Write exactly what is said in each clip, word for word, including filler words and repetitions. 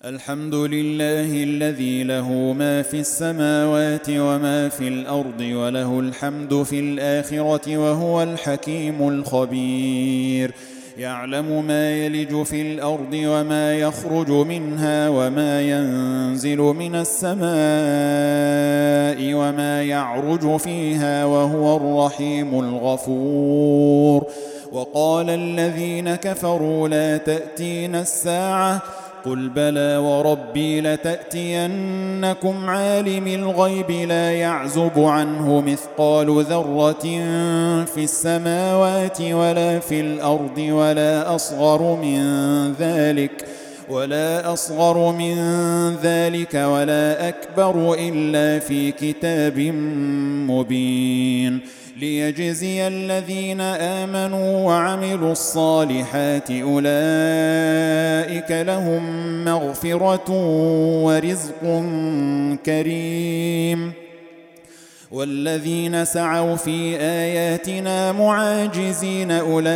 الحمد لله الذي له ما في السماوات وما في الأرض وله الحمد في الآخرة وهو الحكيم الخبير. يعلم ما يلج في الأرض وما يخرج منها وما ينزل من السماء وما يعرج فيها وهو الرحيم الغفور. وقال الذين كفروا لا تأتينا الساعة قل بلى وربي لتأتينكم عالم الغيب لا يعزب عنه مثقال ذرة في السماوات ولا في الأرض ولا أصغر من ذلك ولا أصغر من ذلك ولا أكبر إلا في كتاب مبين ليجزي الذين آمنوا وعملوا الصالحات أولئك لهم مغفرة ورزق كريم. والذين سعوا في آياتنا معاجزين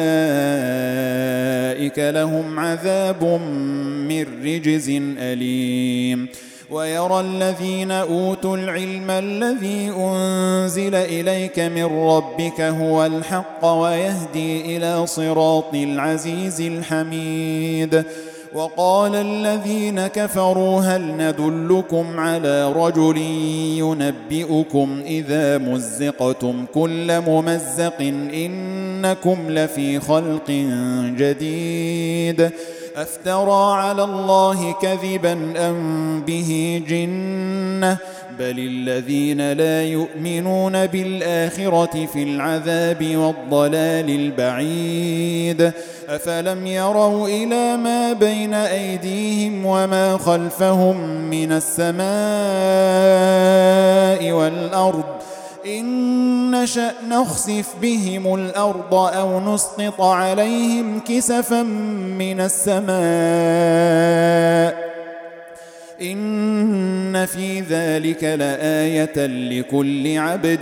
أولئك لهم عذاب من رجز أليم. ويرى الذين أوتوا العلم الذي أنزل إليك من ربك هو الحق ويهدي إلى صراط العزيز الحميد. وقال الذين كفروا هل ندلكم على رجل ينبئكم إذا مزقتم كل ممزق إنكم لفي خلق جديد أفترى على الله كذبا أم به جنة بل الذين لا يؤمنون بالآخرة في العذاب والضلال البعيد. أفلم يروا إلى ما بين أيديهم وما خلفهم من السماء والأرض إن نشأ نخسف بهم الأرض أو نسقط عليهم كسفا من السماء إن في ذلك لآية لكل عبد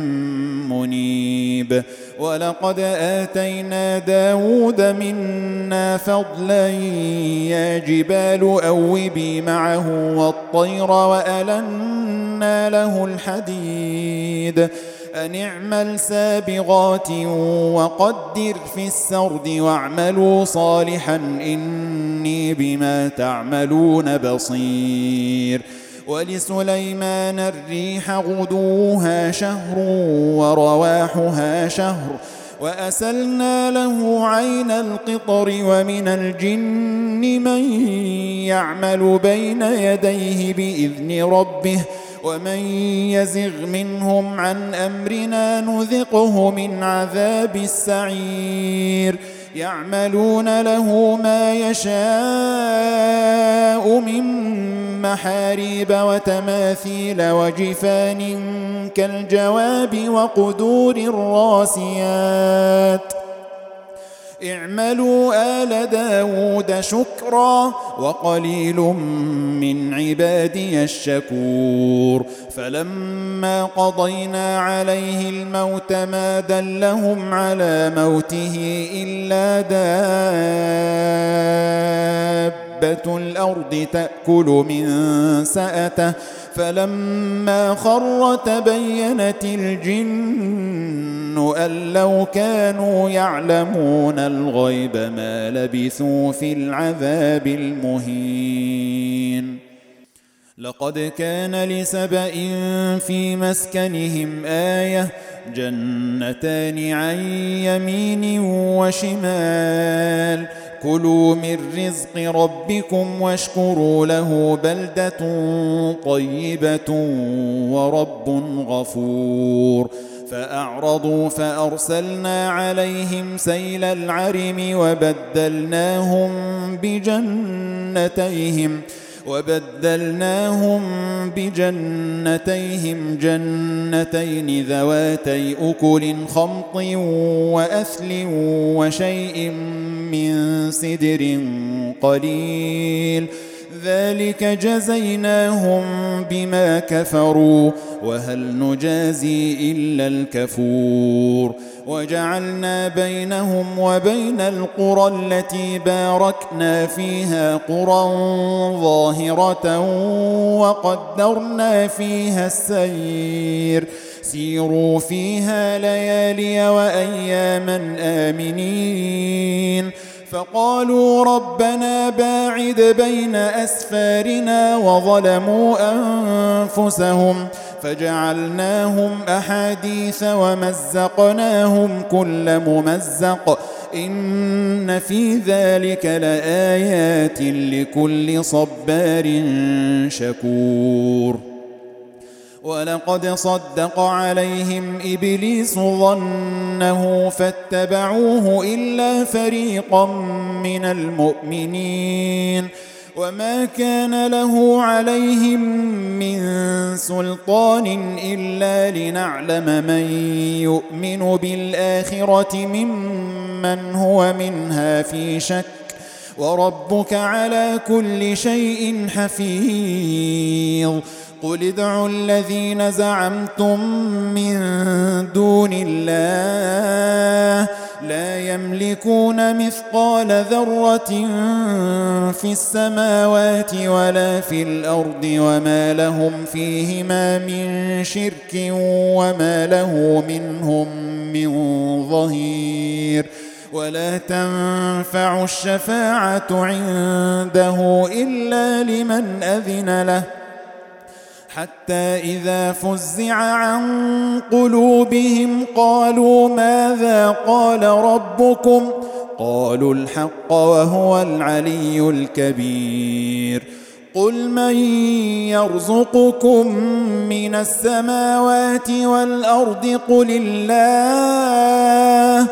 منيب. ولقد آتينا داود منا فضلا يا جبال أوبي معه والطير وألنا له الحديد أن اعمل سابغات وقدر في السرد واعملوا صالحا إني بما تعملون بصير. ولسليمان الريح غدوها شهر ورواحها شهر وأسلنا له عين القطر ومن الجن من يعمل بين يديه بإذن ربه ومن يزغ منهم عن أمرنا نذقه من عذاب السعير. يعملون له ما يشاء من محاريب وتماثيل وجفان كالجواب وقدور الراسيات اعملوا آل داود شكرا وقليل من عبادي الشكور. فلما قضينا عليه الموت ما دلهم على موته إلا دابة الأرض تأكل من سأته فلما خر تبينت الجن أن لو كانوا يعلمون الغيب ما لبثوا في العذاب المهين. لقد كان لسبإ في مسكنهم آية جنتان عن يمين وشمال كلوا من رزق ربكم واشكروا له بلدة طيبة ورب غفور. فأعرضوا فأرسلنا عليهم سيل العرم وبدلناهم بجنتيهم وبدلناهم بجنتيهم جنتين ذواتي أكل خمط وأثل وشيء من سدر قليل ذلك جزيناهم بما كفروا وهل نجازي إلا الكفور وجعلنا بينهم وبين القرى التي باركنا فيها قرى ظاهرة وقدرنا فيها السير سيروا فيها ليالي وأياما آمنين فقالوا ربنا باعد بين أسفارنا وظلموا أنفسهم فجعلناهم أحاديث ومزقناهم كل ممزق إن في ذلك لآيات لكل صبار شكور ولقد صدق عليهم إبليس ظنه فاتبعوه إلا فريقا من المؤمنين وما كان له عليهم من سلطان إلا لنعلم من يؤمن بالآخرة ممن هو منها في شك وربك على كل شيء حفيظ قل ادعوا الذين زعمتم من دون الله لا يملكون مثقال ذرة في السماوات ولا في الأرض وما لهم فيهما من شرك وما له منهم من ظهير ولا تنفع الشفاعة عنده إلا لمن أذن له حتى إذا فزع عن قلوبهم قالوا ماذا قال ربكم قالوا الحق وهو العلي الكبير قل من يرزقكم من السماوات والأرض قل الله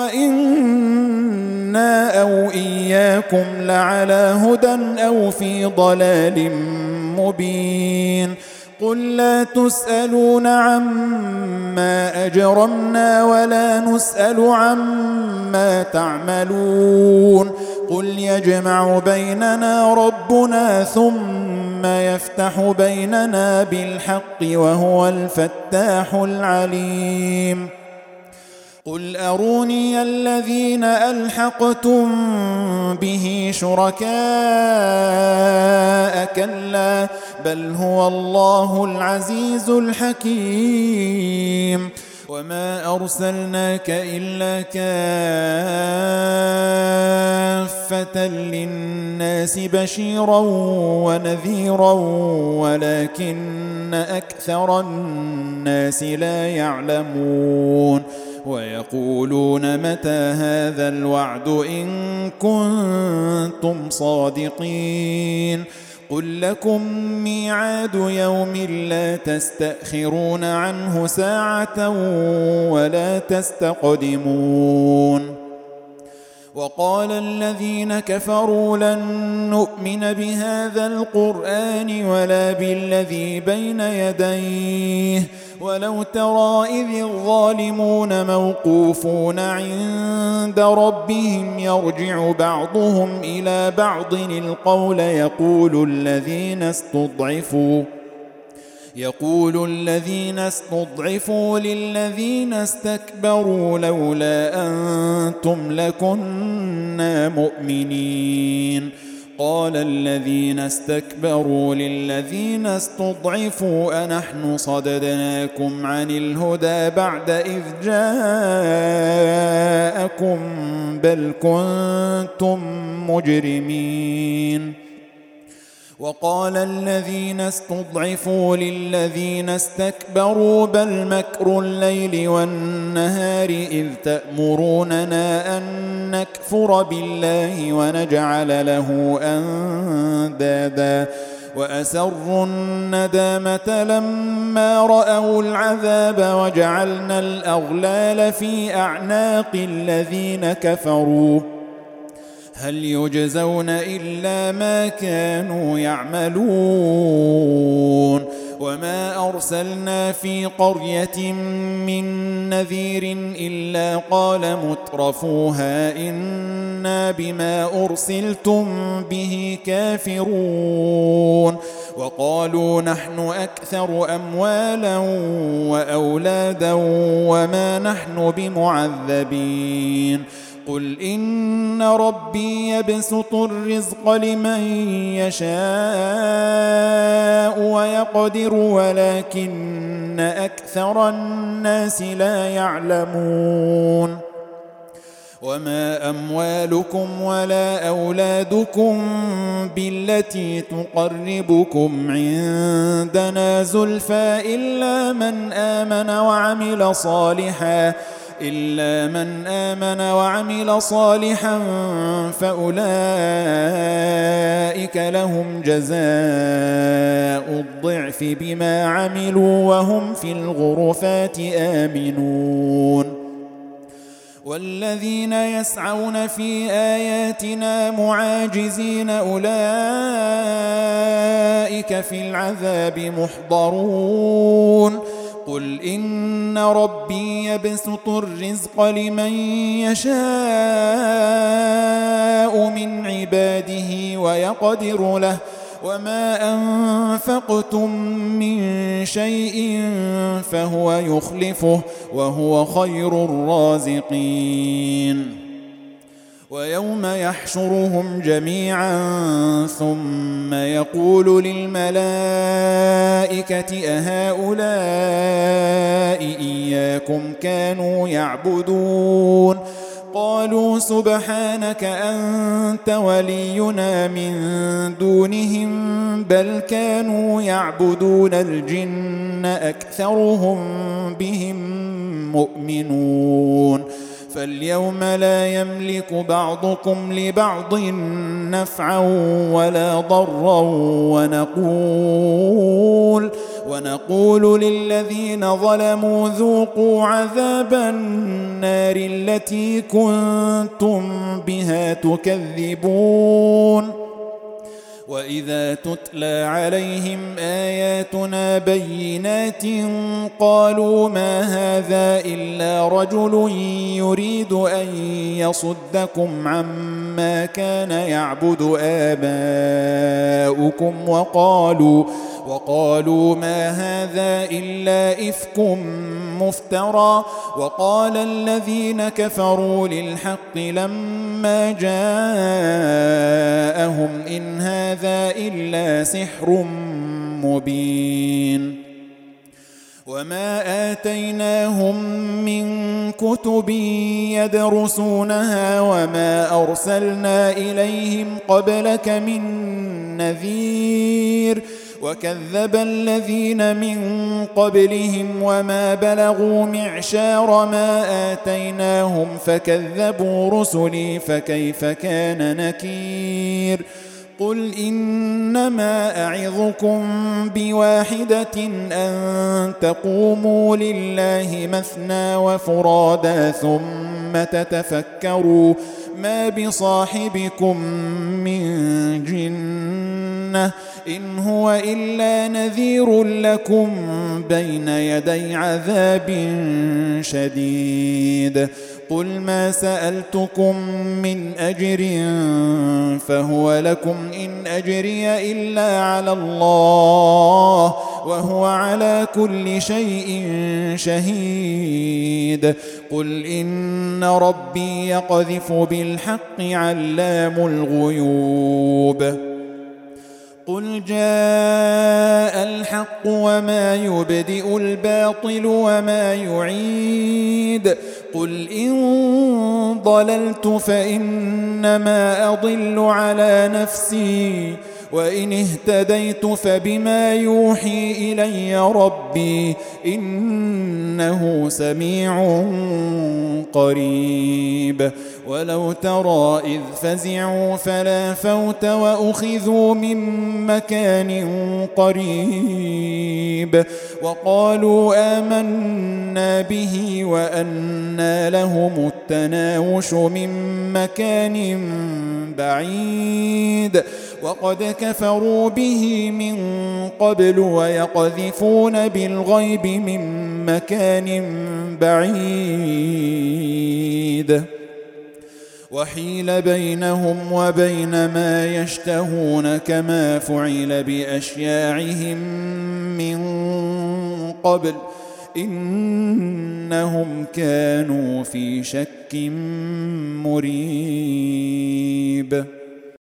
وإنا أو إياكم لعلى هدى أو في ضلال مبين قل لا تسألون عما أجرمنا ولا نسأل عما تعملون قل يجمع بيننا ربنا ثم يفتح بيننا بالحق وهو الفتاح العليم قل أروني الذين ألحقتم به شركاء كلا بل هو الله العزيز الحكيم وما أرسلناك إلا كافة للناس بشيرا ونذيرا ولكن أكثر الناس لا يعلمون ويقولون متى هذا الوعد إن كنتم صادقين قل لكم ميعاد يوم لا تستأخرون عنه ساعة ولا تستقدمون وقال الذين كفروا لن نؤمن بهذا القرآن ولا بالذي بين يديه ولو ترى إذ الظالمون موقوفون عند ربهم يرجع بعضهم إلى بعض القول يقول الذين استضعفوا يقول الذين استضعفوا للذين استكبروا لولا أنتم لكنا مؤمنين قال الذين استكبروا للذين استضعفوا أنحن صددناكم عن الهدى بعد إذ جاءكم بل كنتم مجرمين وقال الذين استضعفوا للذين استكبروا بل مكر الليل والنهار إذ تأمروننا أن نكفر بالله ونجعل له أندادا وأسروا الندامة لما رأوا العذاب وجعلنا الأغلال في أعناق الذين كفروا هل يجزون إلا ما كانوا يعملون وما أرسلنا في قرية من نذير إلا قال مترفوها إنا بما أرسلتم به كافرون وقالوا نحن أكثر أموالا وأولادا وما نحن بمعذبين قل إن ربي يبسط الرزق لمن يشاء ويقدر ولكن أكثر الناس لا يعلمون وما أموالكم ولا أولادكم بالتي تقربكم عندنا زلفى إلا من آمن وعمل صالحا إلا من آمن وعمل صالحا فأولئك لهم جزاء الضعف بما عملوا وهم في الغرفات آمنون والذين يسعون في آياتنا معاجزين أولئك في العذاب محضرون قل إن ربي يبسط الرزق لمن يشاء من عباده ويقدر له وما أنفقتم من شيء فهو يخلفه وهو خير الرازقين ويوم يحشرهم جميعا ثم يقول للملائكة أهؤلاء إياكم كانوا يعبدون قالوا سبحانك أنت ولينا من دونهم بل كانوا يعبدون الجن أكثرهم بهم مؤمنون فاليوم لا يملك بعضكم لبعض نفعا ولا ضرا ونقول ونقول للذين ظلموا ذوقوا عذاب النار التي كنتم بها تكذبون وإذا تتلى عليهم آياتنا بينات قالوا ما هذا إلا رجل يريد أن يصدكم عما كان يعبد آباؤكم وقالوا وقالوا ما هذا إلا إفك مفترى وقال الذين كفروا للحق لما جاءهم إن هذا إلا سحر مبين وما آتيناهم من كتب يدرسونها وما أرسلنا إليهم قبلك من نذير وكذب الذين من قبلهم وما بلغوا معشار ما آتيناهم فكذبوا رسلي فكيف كان نكير قل إنما أعظكم بواحدة أن تقوموا لله مثنى وفرادا ثم تتفكروا ما بصاحبكم من جنة إن هو إلا نذير لكم بين يدي عذاب شديد قل ما سألتكم من أجر فهو لكم إن أجري إلا على الله وهو على كل شيء شهيد قل إن ربي يقذف بالحق علام الغيوب قل جاء الحق وما يبدئ الباطل وما يعيد قل إن ضللت فإنما أضل على نفسي وإن اهتديت فبما يوحي إلي ربي إنه سميع قريب ولو ترى إذ فزعوا فلا فوت وأخذوا من مكان قريب وقالوا آمنا به وأنى لهم التناوش من مكان بعيد وقد كفروا به من قبل ويقذفون بالغيب من مكان بعيد وحيل بينهم وبين ما يشتهون كما فعل بأشياعهم من قبل إنهم كانوا في شك مريب.